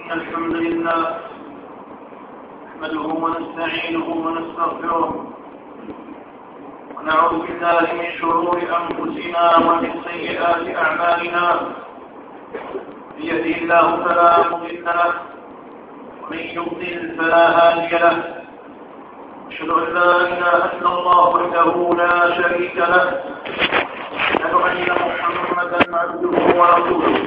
الحمد لله نحمده ونستعينه ونستغفره ونعوذ بالله من شرور أنفسنا ومن سيئات أعمالنا. من يهده الله فلا مضل له ومن يضلل فلا هادي له. أشهد أن لا إله إلا الله وحده لا شريك له. أشهد أن محمدا عبده ورسوله.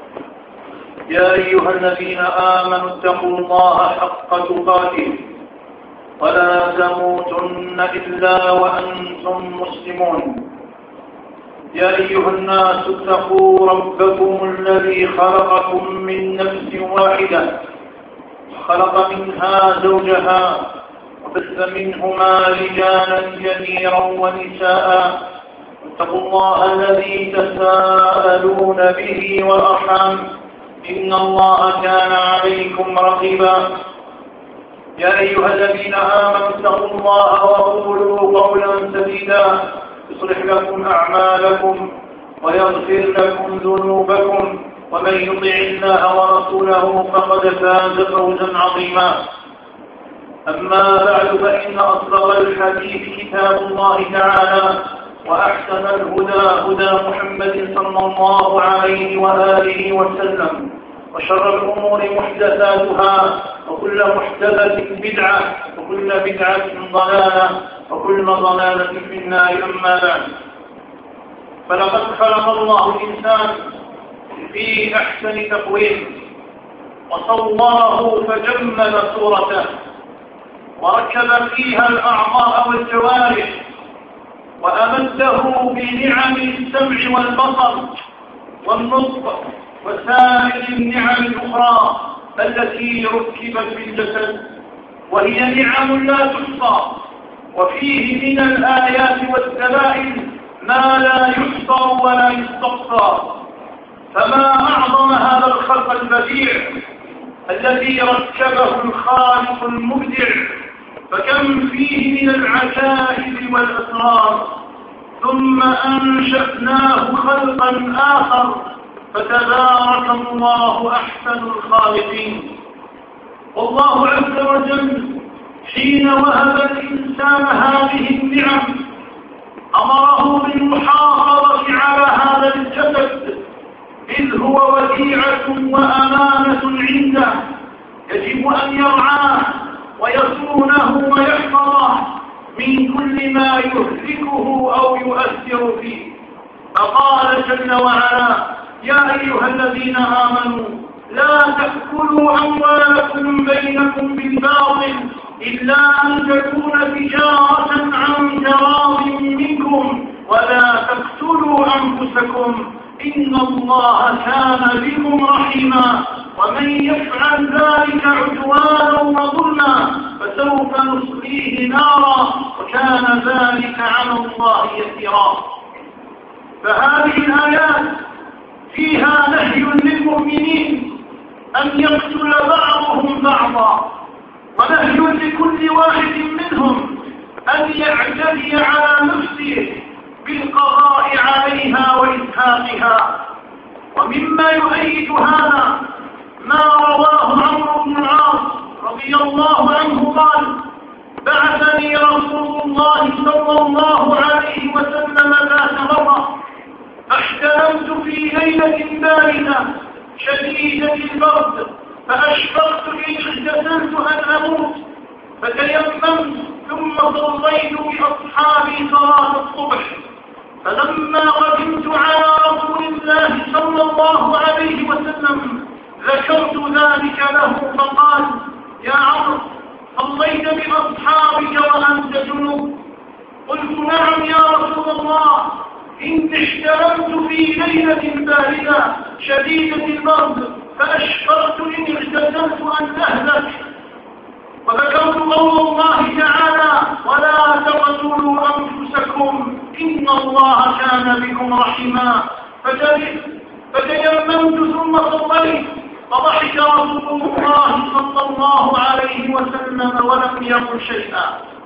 يا أيها الذين آمنوا اتقوا الله حق تقاته ولا تموتن إلا وأنتم مسلمون. يا أيها الناس اتقوا ربكم الذي خلقكم من نفس واحدة وخلق منها زوجها وبث منهما رجالا كثيرا ونساء. اتقوا الله الذي تساءلون به والأرحام إن الله كان عليكم رقيبا. يا أيها الذين آمنوا اتقوا الله وقولوا قولا سديدا يصلح لكم أعمالكم ويغفر لكم ذنوبكم ومن يطع الله ورسوله فقد فاز فوزا عظيما. أما بعد فإن أصدق الحديث كتاب الله تعالى وأحسن الهدى هدى محمد صلى الله عليه وآله وسلم وشر الأمور محدثاتها وكل محدثة بدعة وكل بدعة ضلالة وكل ضلالة في النار. أما بعد فلقد خلق الله الإنسان في أحسن تقويم وصوره فجمل صورته وركب فيها الأعضاء والجوارح وأمده بنعم السمع والبصر والنطق وسائر النعم الأخرى التي ركبت في الجسد، وهي نعم لا تحصى. وفيه من الآيات والدلائل ما لا يحصى ولا يستقصى. فما أعظم هذا الخلق البديع الذي ركبه الخالق المبدع، فكم فيه من العجائب والأسرار. ثم أنشأناه خلقا آخر فتبارك الله أحسن الخالقين. والله عز وجل حين وهب الإنسان هذه النعم أمره بالمحافظة على هذا الجسد، إذ هو وديعة وأمانة عنده يجب أن يرعاه ويصونه ويحفظه من كل ما يهلكه أو يؤثر فيه. فقال جل وعلا: يا أيها الذين آمنوا لا تأكلوا أموالكم بينكم بالباطل إلا أن تكون تجارة عن تراض منكم ولا تقتلوا أنفسكم إن الله كان بكم رحيما. ومن يفعل ذلك عدوانا وظلما فسوف نصليه نارا وكان ذلك على الله يسيرا. فهذه الآيات فيها نهي للمؤمنين أن يقتل بعضهم بعضا، ونهي لكل واحد منهم أن يعتدي على نفسه بالقضاء عليها وإزهاقها. ومما يؤيد هذا ما رواه عمرو بن العاص رضي الله عنه قال: بعثني رسول الله صلى الله عليه وسلم ذات مرة فاحتلمت في ليلة باردة شديدة البرد، فأشفقت إن اغتسلت أن أموت، فتيممت ثم صليت بأصحابي صلاة الصبح. فلما قدمت على رسول الله صلى الله عليه وسلم ذكرت ذلك له، فقال: يا عمرو، صليت بأصحابك وأنت جنوب؟ قلت: نعم يا رسول الله، إني احتلمت في ليلة باردة شديدة البرد فأشفقت إن اغتسلت أن أهلك. وذكرت قول الله تعالى: ولا تقتلوا أنفسكم إن الله كان بكم رحيما. فتيممت ثم صليت، فضحك رسول الله صلى الله عليه وسلم ولم يقل شيئا.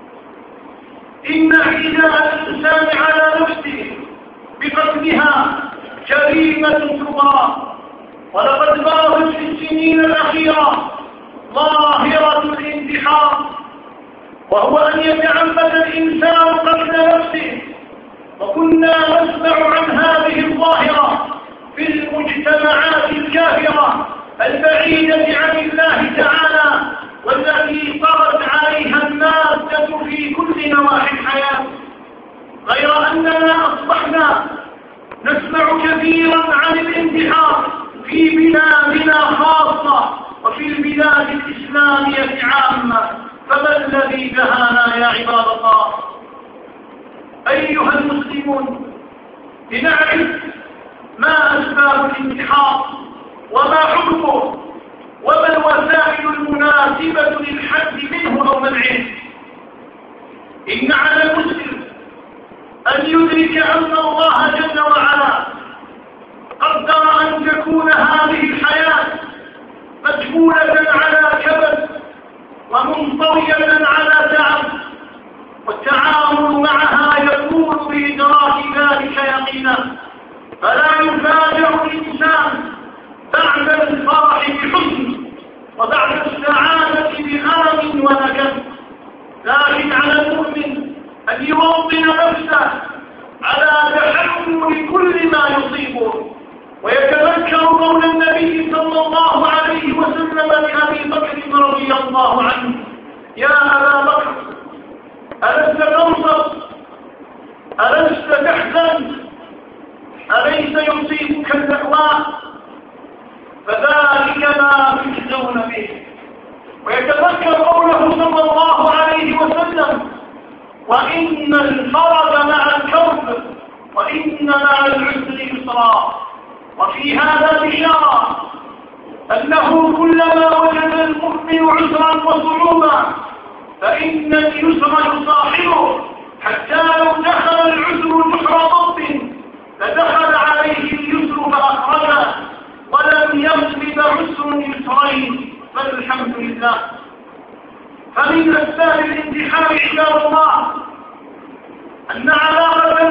إن اعتداء الإنسان على نفسه بقتلها جريمة كبرى، ولقد بالغت في السنين الأخيرة ظاهرة الانتحار، وهو أن يتعمد الإنسان قتل نفسه. وكنا نسمع عن هذه الظاهرة في المجتمعات الكافرة البعيدة عن الله تعالى، والتي طغت عليها المادة في كل نواحي الحياة، غير أننا أصبحنا نسمع كثيرا عن الانتحار في بلادنا خاصة وفي البلاد الإسلامية عامة. فما الذي دهانا يا عباد الله؟ أيها المسلمون، لنعرف ما أسباب الانتحار وما حكمه وما الوسائل المناسبة للحد منه أو منعه. إن على المسلم أن يدرك أن الله جل وعلا قدر أن تكون هذه الحياة مجبولة على كبد ومنطوية على تعب، والتعامل معها يكون بإدراك ذلك يقينا، فلا يفاجأ الإنسان بعد الفرح بحزن وبعد السعادة بألم وندم. لكن على المؤمن أن يوطن نفسه على تحمل كل ما يصيبه، ويتذكر قول النبي صلى الله عليه وسلم لأبي بكر رضي الله عنه: يا أبا بكر، ألست تنصب؟ ألست تحزن؟ أليس يصيبك اللأواء؟ فذلك ما تجزون به. ويتذكر قوله صلى الله عليه وسلم: وإن الفرج مع الكرب وإن مع العسر يسرا. وفي هذا بشارة أنه كلما وجد المؤمن عسرا وصعوبا فإن اليسر يصاحبه، حتى لو دخل العسر جحر ضب لدخل عليه اليسر فأخرجه، ولم يغلب عسر يسرين، فالحمد لله. فمن أسباب الانتحار عباد الله أن علاقة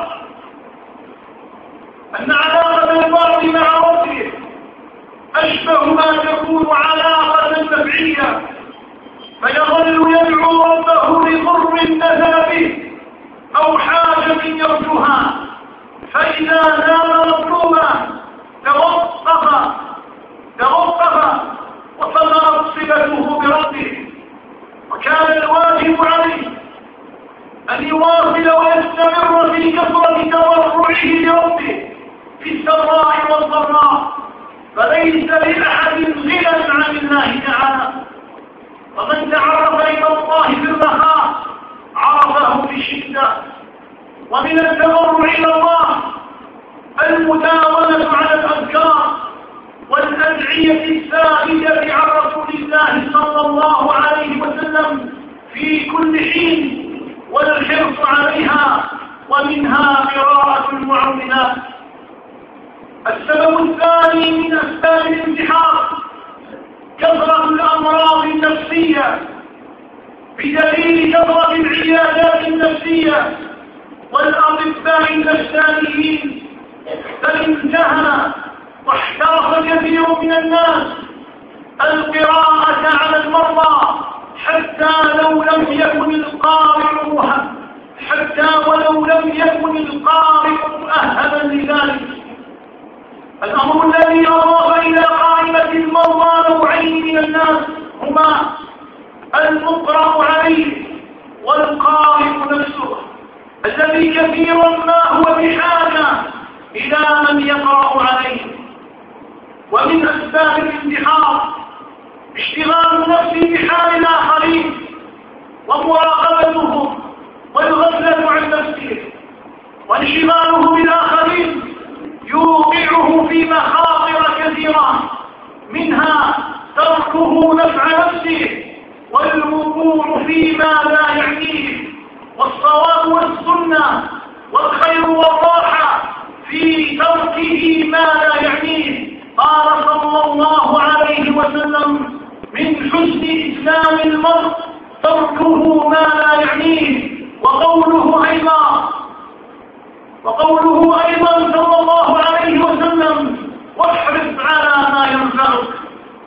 البعض مع ربه أشبه ما تكون علاقة نفعية، فيظل يدعو ربه لضر نزل به أو حاجة يرجوها، فإذا نال مطلوبا توقف وصلت صلته بربه. وكان الواجب عليه أن يواصل ويستمر في كثرة تضرعه لربه في السراء والضراء، فليس لأحد غنى عن الله تعالى. ومن تعرف إلى الله في الرخاء عرفه في الشدة. ومن التضرع إلى الله المداومة على الأذكار والأدعية الثابتة عن رسول الله صلى الله عليه وسلم في كل حين، والحرص عليها، ومنها قراءة المعوذات. السبب الثاني من أسباب الانتحار كثرة الأمراض النفسية، بدليل كثرة العيادات النفسية والأطباء النفسانيين. فانتهى واحترف كثير من الناس القراءة على المرضى حتى ولو لم يكن القارئ مؤهلا لذلك. الأمر الذي أضاف إلى قائمة المرضى نوعين من الناس هما المقرأ عليه والقارئ نفسه، الذي كثيرا ما هو بحاجة إلى من يقرأ عليه. ومن أسباب الانتحار اشتغال النفس بحال الآخرين ومراقبتهم والغفلة عن نفسه، وانشغاله بالآخرين يوقعه في مخاطر كثيرة، منها تركه نفع نفسه والوقوع فيما لا يعنيه، والصواب والسنة والخير والراحة في تركه ما لا يعنيه. قال صلى الله عليه وسلم: من حسن إسلام المرء تركه ما لا يعنيه. وقوله أيضا صلى الله عليه وسلم: واحرص على ما ينفعك.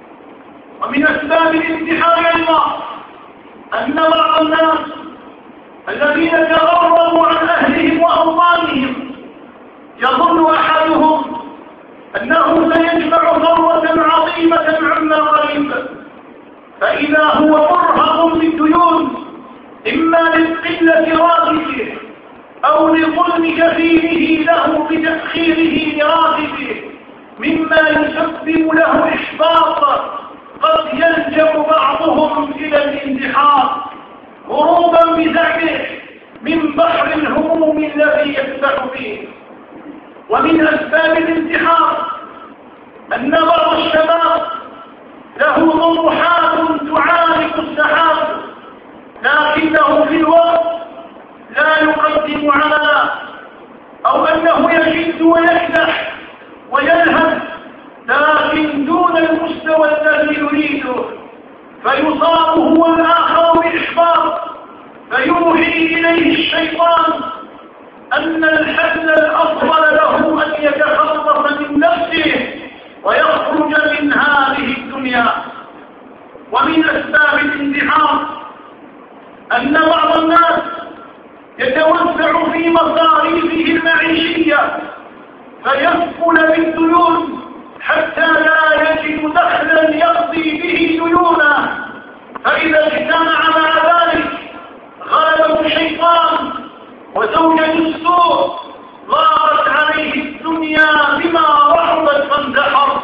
ومن أسباب الانتحار أيضا أن بعض الناس الذين تغربوا عن أهلهم وأوطانهم يظن أحدهم أنه سيجمع ثروة عظيمة عما قريب، فإذا هو مرهق بالديون إما لقلة راتبه أو لظلم كفيله له بتأخيره لراتبه، مما يسبب له إحباط قد يلجأ بعضهم إلى الانتحار هروبا بزعمه من بحر الهموم الذي يسبح فيه. ومن أسباب الانتحار أن بعض الشباب له طموحات تعانق السحاب، لكنه في الوقت لا يقدم عملا، أو أنه يشد ويكدح ويلهث لكن دون المستوى الذي يريده، فيصاب هو الآخر بإحباط، فيوحي إليه الشيطان أن الحل الأفضل له أن يتخلص من نفسه ويخرج من هذه الدنيا. ومن أسباب الانتحار أن بعض الناس يتوسع في مصاريفه المعيشية فيثقل بالديون حتى لا يجد دخلا يقضي به ديونه، فإذا اجتمع مع ذلك غلبة الشيطان وزوجة السوء ضاقت عليه الدنيا بما رحبت فانتحر.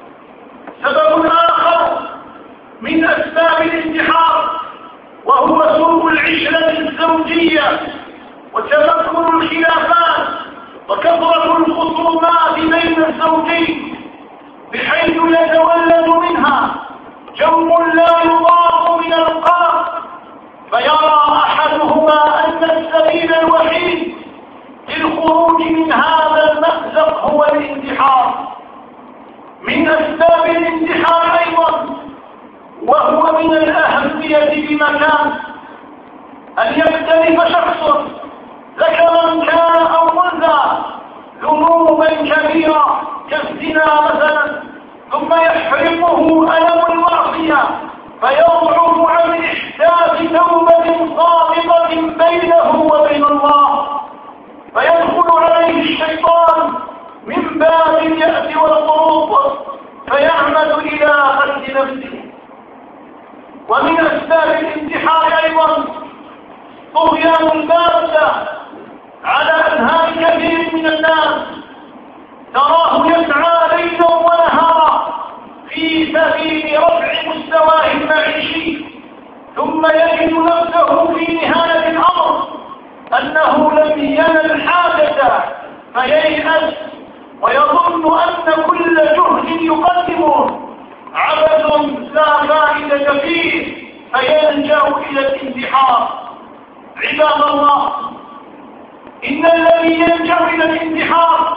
سبب آخر من أسباب الانتحار وهو سوء العشرة الزوجية وتمكن الخلافات وكثرة الخصومات بين الزوجين، بحيث يتولد منها جو لا يضاق من القلق، فيرى أحدهما أن السبيل الوحيد للخروج من هذا المأزق هو الانتحار. من أسباب الانتحار أيضا وهو من الأهمية بمكان أن يختلف شخص ذكرا كان أو أنثى ذنوبا كبيرة كالزنا مثلا، ثم يحرقه ألم المعصية فيضعف عن إحداث توبة صادقة بينه وبين الله، فيدخل عليه الشيطان من باب اليأس والقنوط فيعمد إلى قتل نفسه. ومن أسباب الانتحار أيضا طغيان الباسة على أذهان كثير من الناس، تراه يسعى ليلا ونهارا في سبيل رفع مستواه المعيشي، ثم يجد نفسه في نهاية الأمر أنه لم ينل الحاجة فييأس ويظن أن كل جهد يقدمه عبث لا فائدة فيه فيلجأ إلى الانتحار. عباد الله، إن الذي يلجأ إلى الانتحار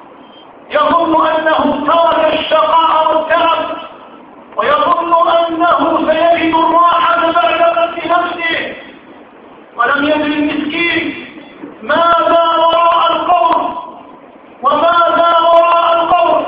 يظن أنه ترك الشقاء والتعب، ويظن أنه سيجد الراحة بعد قتل نفسه، ولم يدري المسكين ماذا وراء القول وماذا وراء القول،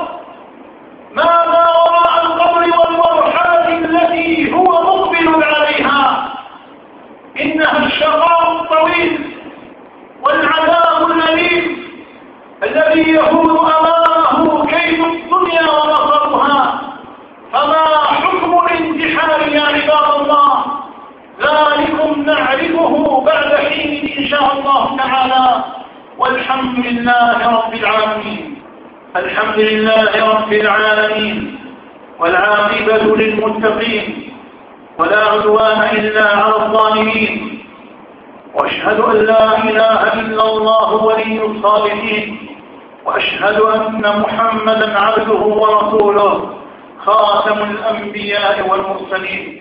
ماذا وراء القول والمرحلة التي هو مقبل عليها. إنها الشقاء الطويل والعذاب الأليم الذي يهون أمامه كيد الدنيا ونصرها. فما حكم الانتحار يا عباد الله؟ ذلكم نعرفه بعد حين إن شاء الله تعالى، والحمد لله رب العالمين. الحمد لله رب العالمين، والعاقبة للمتقين، ولا عدوان إلا على الظالمين، وأشهد أن لا إله إلا الله ولي الصالحين، وأشهد أن محمدا عبده ورسوله خاتم الأنبياء والمرسلين.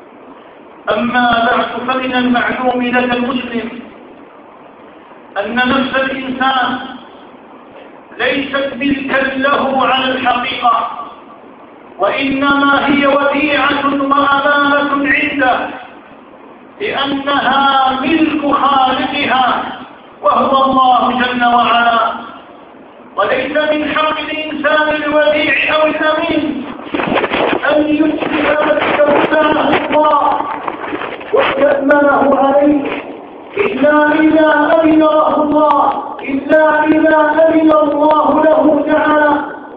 أما بعد، فمن المعلوم لدى المسلم أن نفس الإنسان ليست ملكا له على الحقيقة، وإنما هي وديعة وأمانة عنده، لأنها ملك خالقها وهو الله جل وعلا. وليس من حق الإنسان الوديع أو الأمين أن يسلم أمنه عليه إلا إذا أذن له الله له تعالى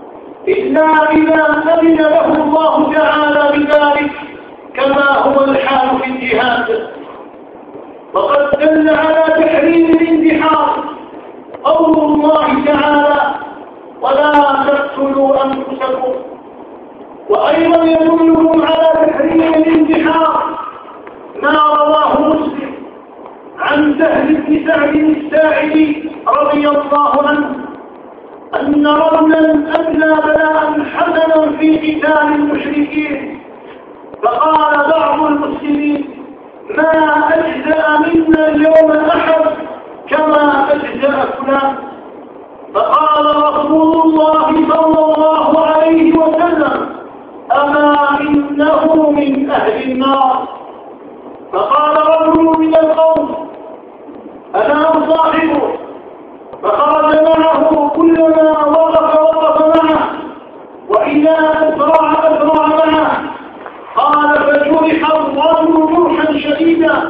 بذلك كما هو الحال في الجهاد. وقد دل على تحريم الانتحار قول الله تعالى ولا تقتلوا أنفسكم، وأيضا يدلهم على تحريم الانتحار ما رواه مسلم عن سهل بن سعد الساعدي رضي الله عنه أن رجلا أدلى بلاء حسنا في قتال المشركين، فقال بعض المسلمين ما أجزأ منا اليوم أحد كما أجزأ فلان، فقال رسول الله صلى الله عليه وسلم أما إنه من أهل النار. فقال رجل من القوم أنا أصاحبه، فخرج معه كلما وقف معه، وإذا أسرع معه. قال فجرح الرجل جرحا شديدا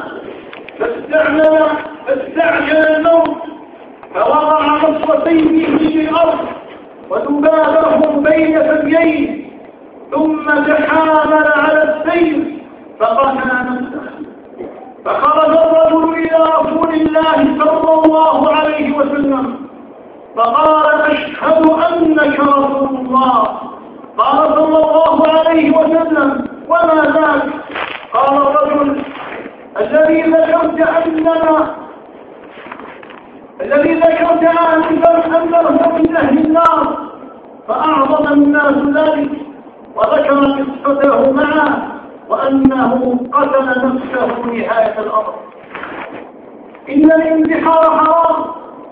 فاستعجل الموت، فوضع نصف سيفه في الأرض وذبابه بين ثدييه، ثم تحامل على السيف فقتل نفسه. فخرج الرجل إلى رسول الله صلى الله عليه وسلم فقال أشهد أنك رسول الله. قال صلى الله عليه وسلم وما ذاك؟ قال الرجل الذي ذكرت آنفا أنه من أهل النار. فأعظم الناس ذلك وذكر قصته معه وأنه قتل نفسه نهاية الأمر. إن الانتحار حرام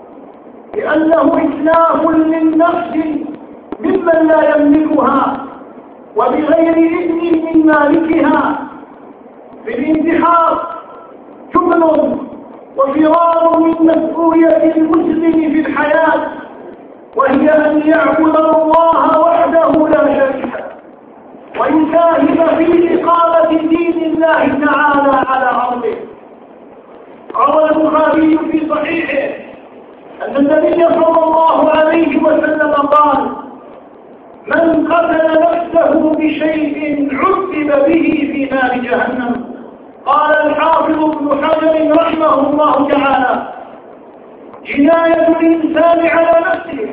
لأنه إتلاف للنفس ممن لا يملكها وبغير إذن من مالكها. في الانتحار جبن وفرار من مسؤولية المسلم في الحياة، وهي أن يعبد الله وحده لا شريك له ويساهم في إقامة دين الله تعالى على أرضه. روى البخاري في صحيحه أن النبي صلى الله عليه وسلم قال من قتل نفسه بشيء عذب به في نار جهنم. قال الحافظ ابن حجر رحمه الله تعالى جناية الإنسان على نفسه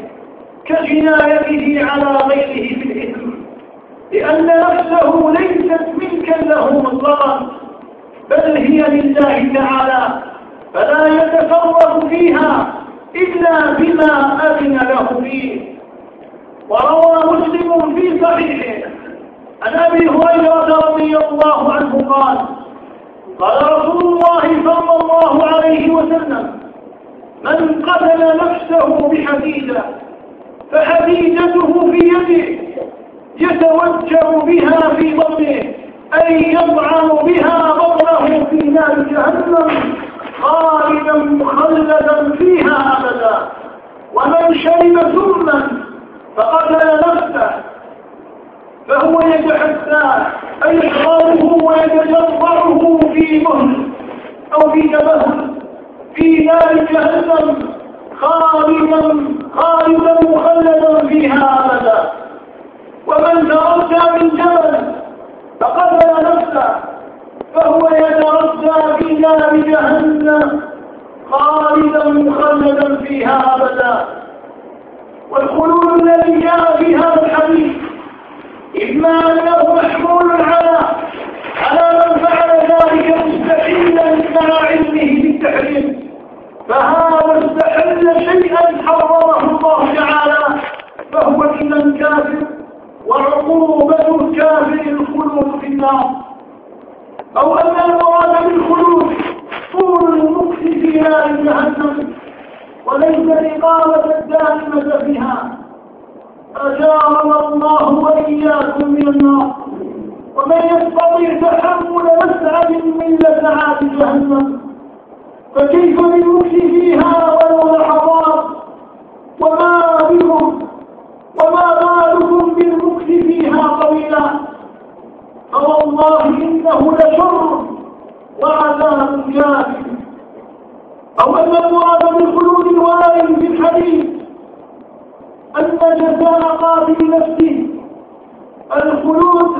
كجنايته على غيره في الإثم، لأن نفسه ليست ملكا له مطلقا بل هي لله تعالى، فلا يتصرف فيها إلا بما أذن له فيه. وروى مسلم في صحيحه عن أبي هريرة رضي الله عنه قال قال رسول الله صلى الله عليه وسلم من قتل نفسه بحديدة فحديدته في يده يتوجه بها في بطنه أي يطعن بها بطنه في نار جهنم خالدا مخلدا فيها أبدا. ومن شرب سما فقتل نفسه فهو يتحسى أي يشربه ويتجرعه في مهل أو في جبل في نار جهنم خالدا مخلدا فيها أبدا. ومن تردى من جبل فقتل نفسه فهو يتردى في نار جهنم خالدا مخلدا فيها أبدا. والخلود الذي جاء في هذا الحديث إما أنه محمول على من فعل ذلك مستحيلا مع علمه بالتحريم، فهذا استحل شيئا حرمه الله تعالى فهو إذا كافر، وعقوبة الكافر الخلود في النار. أو أن المراد بالخلود طول المكث في نار جهنم وليس الإقامة الدائمة فيها. أجارنا الله وإياكم من النار. ومن يستطيع تحمل مسعد من لسعات جهنم فكيف بالمكث فيها ولو لحظات؟ وما بالكم بالمكث فيها طويلا؟ فوالله إنه لشر وعذاب جاثم، أو أن المراد بالخلود الوارد في الحديث أن جزاء قاتل نفسه الخلود،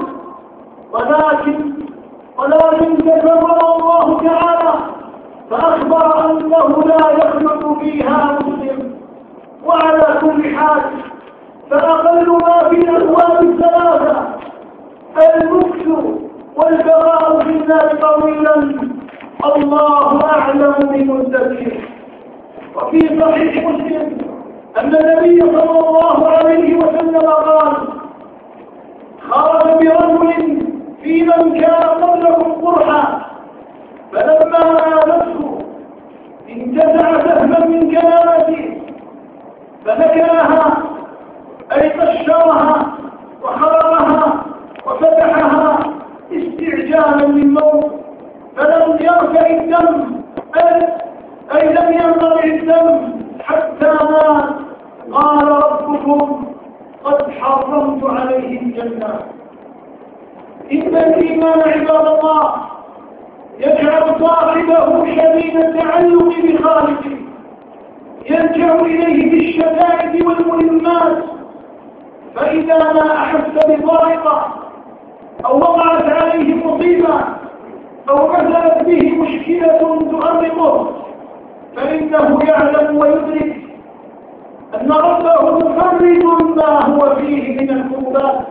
ولكن تكرر الله تعالى فأخبر أنه لا يخلد فيها مسلم. وعلى كل حال فأقل ما في الأبواب الثلاثة المكث والبقاء في النار طويلا، الله أعلم بمدته. وفي صحيح مسلم أن النبي صلى الله عليه وسلم قال: خرج برجل في من كان قبلكم قرحا، فلما آلته انتزع سهما من كلامته فنكرها، أي قشرها وخرقها وفتحها استعجالا للموت، فلم يرفع الدم، أي لم ينقطع الدم حتى مات. قال: ربكم قد حرمت عليه الجنة. إن الإيمان عباد الله يجعل صاحبه شديد التعلق بخالقه، يرجع إليه بالشدائد والمهمات، فإذا ما أحس بضائقة أو وقعت عليه مصيبة أو نزلت به مشكلة تؤرقه، فإنه يعلم ويدرك أن ربه مفرد ما هو فيه من الكربات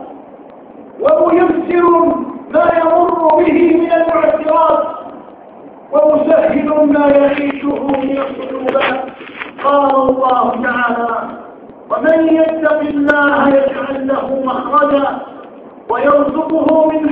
وميسر ما يمر به من المعسرات ومسهل ما يعيشه من الصعوبات. قال الله تعالى: ومن يتق الله يجعل له مخرجا ويرزقه من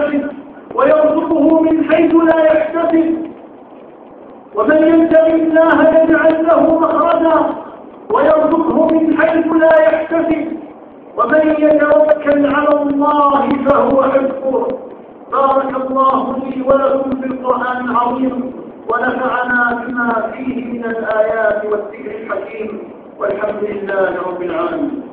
حيث لا يحتسب. ومن يتق الله يجعل له مخرجا ويرزقه من حيث لا يحتسب، ومن يتوكل على الله فهو حسبه. بارك الله لي ولكم في القرآن العظيم، ونفعنا بما فيه من الآيات والذكر الحكيم، والحمد لله رب العالمين.